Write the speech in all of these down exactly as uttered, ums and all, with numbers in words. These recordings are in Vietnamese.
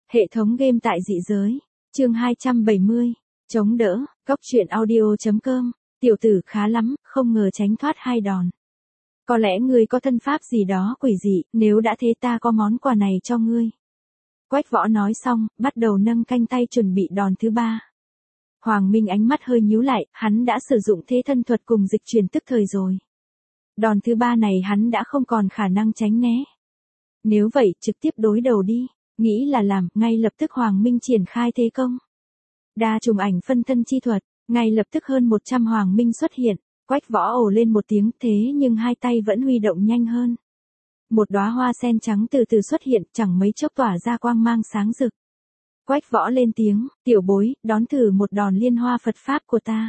Hệ thống game tại dị giới. Chương hai trăm bảy mươi. Chống đỡ. Cốc truyện audio chấm com. Tiểu tử khá lắm, không ngờ tránh thoát hai đòn. Có lẽ ngươi có thân pháp gì đó quỷ dị, nếu đã thế ta có món quà này cho ngươi. Quách Võ nói xong, bắt đầu nâng canh tay chuẩn bị đòn thứ ba. Hoàng Minh ánh mắt hơi nhíu lại, hắn đã sử dụng thế thân thuật cùng dịch chuyển tức thời rồi. Đòn thứ ba này hắn đã không còn khả năng tránh né. Nếu vậy, trực tiếp đối đầu đi. Nghĩ là làm, ngay lập tức Hoàng Minh triển khai thế công. Đa trùng ảnh phân thân chi thuật, ngay lập tức hơn một trăm Hoàng Minh xuất hiện. Quách Võ ồ lên một tiếng, thế nhưng hai tay vẫn huy động nhanh hơn. Một đóa hoa sen trắng từ từ xuất hiện, chẳng mấy chốc tỏa ra quang mang sáng rực. Quách Võ lên tiếng, tiểu bối, đón thử một đòn liên hoa Phật Pháp của ta.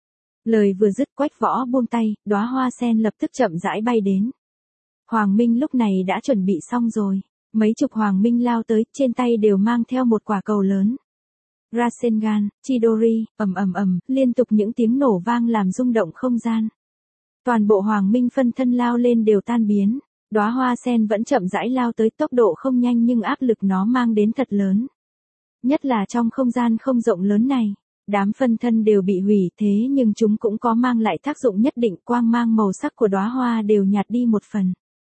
Lời vừa dứt, Quách Võ buông tay, đóa hoa sen lập tức chậm rãi bay đến. Hoàng Minh lúc này đã chuẩn bị xong rồi. Mấy chục Hoàng Minh lao tới, trên tay đều mang theo một quả cầu lớn. Rasengan, Chidori, ầm ầm ầm, liên tục những tiếng nổ vang làm rung động không gian. Toàn bộ Hoàng Minh phân thân lao lên đều tan biến. Đóa hoa sen vẫn chậm rãi lao tới, tốc độ không nhanh nhưng áp lực nó mang đến thật lớn. Nhất là trong không gian không rộng lớn này, đám phân thân đều bị hủy, thế nhưng chúng cũng có mang lại tác dụng nhất định, quang mang màu sắc của đóa hoa đều nhạt đi một phần.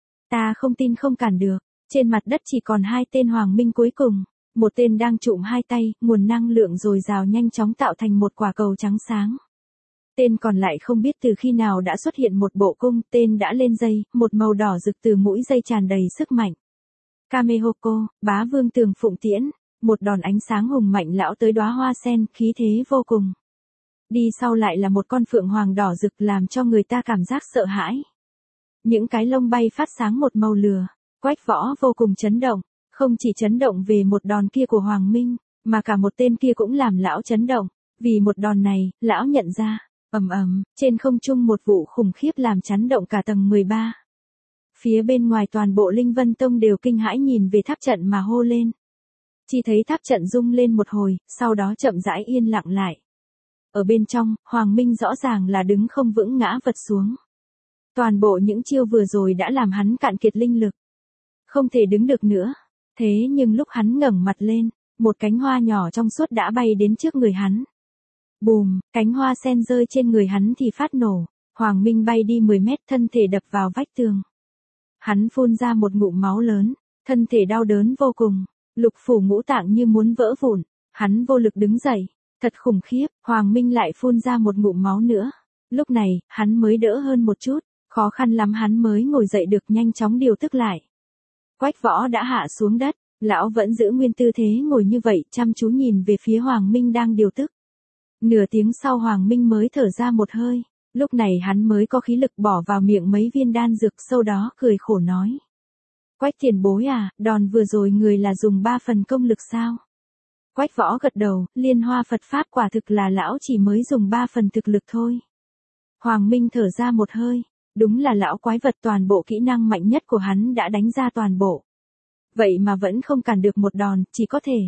Ta không tin không cản được. Trên mặt đất chỉ còn hai tên Hoàng Minh cuối cùng, một tên đang trụm hai tay, nguồn năng lượng dồi dào nhanh chóng tạo thành một quả cầu trắng sáng. Tên còn lại không biết từ khi nào đã xuất hiện một bộ cung, tên đã lên dây, một màu đỏ rực từ mũi dây tràn đầy sức mạnh. Kamehoko, bá vương tường phụng tiễn, một đòn ánh sáng hùng mạnh lão tới đóa hoa sen, khí thế vô cùng. Đi sau lại là một con phượng hoàng đỏ rực làm cho người ta cảm giác sợ hãi. Những cái lông bay phát sáng một màu lửa. Quách Võ vô cùng chấn động, không chỉ chấn động về một đòn kia của Hoàng Minh, mà cả một tên kia cũng làm lão chấn động, vì một đòn này, lão nhận ra, ầm ầm, trên không trung một vụ khủng khiếp làm chấn động cả tầng mười ba. Phía bên ngoài toàn bộ Linh Vân Tông đều kinh hãi nhìn về tháp trận mà hô lên. Chỉ thấy tháp trận rung lên một hồi, sau đó chậm rãi yên lặng lại. Ở bên trong, Hoàng Minh rõ ràng là đứng không vững ngã vật xuống. Toàn bộ những chiêu vừa rồi đã làm hắn cạn kiệt linh lực. Không thể đứng được nữa. Thế nhưng lúc hắn ngẩng mặt lên, một cánh hoa nhỏ trong suốt đã bay đến trước người hắn. Bùm, cánh hoa sen rơi trên người hắn thì phát nổ. Hoàng Minh bay đi mười mét, thân thể đập vào vách tường. Hắn phun ra một ngụm máu lớn, thân thể đau đớn vô cùng. Lục phủ ngũ tạng như muốn vỡ vụn. Hắn vô lực đứng dậy. Thật khủng khiếp, Hoàng Minh lại phun ra một ngụm máu nữa. Lúc này, hắn mới đỡ hơn một chút. Khó khăn lắm hắn mới ngồi dậy được, nhanh chóng điều tức lại. Quách Võ đã hạ xuống đất, lão vẫn giữ nguyên tư thế ngồi như vậy, chăm chú nhìn về phía Hoàng Minh đang điều tức. Nửa tiếng sau Hoàng Minh mới thở ra một hơi, lúc này hắn mới có khí lực bỏ vào miệng mấy viên đan dược, sau đó cười khổ nói. Quách tiền bối à, đòn vừa rồi người là dùng ba phần công lực sao? Quách Võ gật đầu, liên hoa Phật Pháp quả thực là lão chỉ mới dùng ba phần thực lực thôi. Hoàng Minh thở ra một hơi. Đúng là lão quái vật, toàn bộ kỹ năng mạnh nhất của hắn đã đánh ra toàn bộ. Vậy mà vẫn không cản được một đòn, chỉ có thể.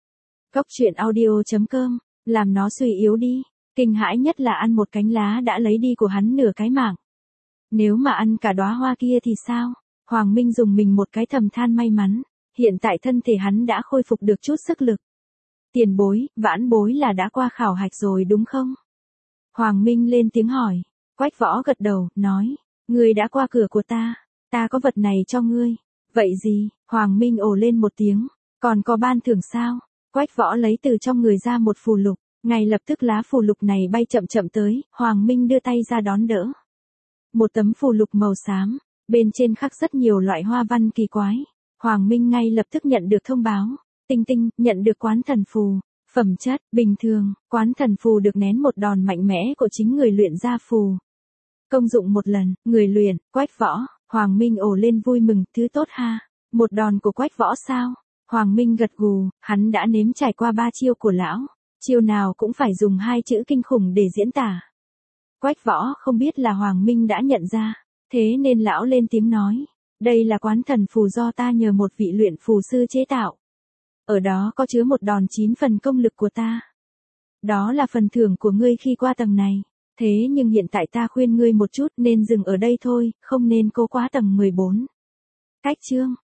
Cốc truyện audio chấm com, làm nó suy yếu đi. Kinh hãi nhất là ăn một cánh lá đã lấy đi của hắn nửa cái mạng. Nếu mà ăn cả đóa hoa kia thì sao? Hoàng Minh dùng mình một cái thầm than may mắn. Hiện tại thân thể hắn đã khôi phục được chút sức lực. Tiền bối, vãn bối là đã qua khảo hạch rồi đúng không? Hoàng Minh lên tiếng hỏi. Quách Võ gật đầu, nói. Ngươi đã qua cửa của ta, ta có vật này cho ngươi. Vậy gì? Hoàng Minh ồ lên một tiếng. Còn có ban thưởng sao? Quách Võ lấy từ trong người ra một phù lục. Ngay lập tức lá phù lục này bay chậm chậm tới, Hoàng Minh đưa tay ra đón đỡ. Một tấm phù lục màu xám, bên trên khắc rất nhiều loại hoa văn kỳ quái. Hoàng Minh ngay lập tức nhận được thông báo. Tinh tinh, nhận được quán thần phù. Phẩm chất, bình thường, quán thần phù được nén một đòn mạnh mẽ của chính người luyện ra phù. Công dụng một lần, người luyện, Quách Võ. Hoàng Minh ồ lên vui mừng, thứ tốt ha. Một đòn của Quách Võ sao? Hoàng Minh gật gù, hắn đã nếm trải qua ba chiêu của lão. Chiêu nào cũng phải dùng hai chữ kinh khủng để diễn tả. Quách Võ không biết là Hoàng Minh đã nhận ra. Thế nên lão lên tiếng nói. Đây là quán thần phù do ta nhờ một vị luyện phù sư chế tạo. Ở đó có chứa một đòn chín phần công lực của ta. Đó là phần thưởng của ngươi khi qua tầng này. Thế nhưng hiện tại ta khuyên ngươi một chút nên dừng ở đây thôi, không nên cố quá tầng mười bốn. Cách chương.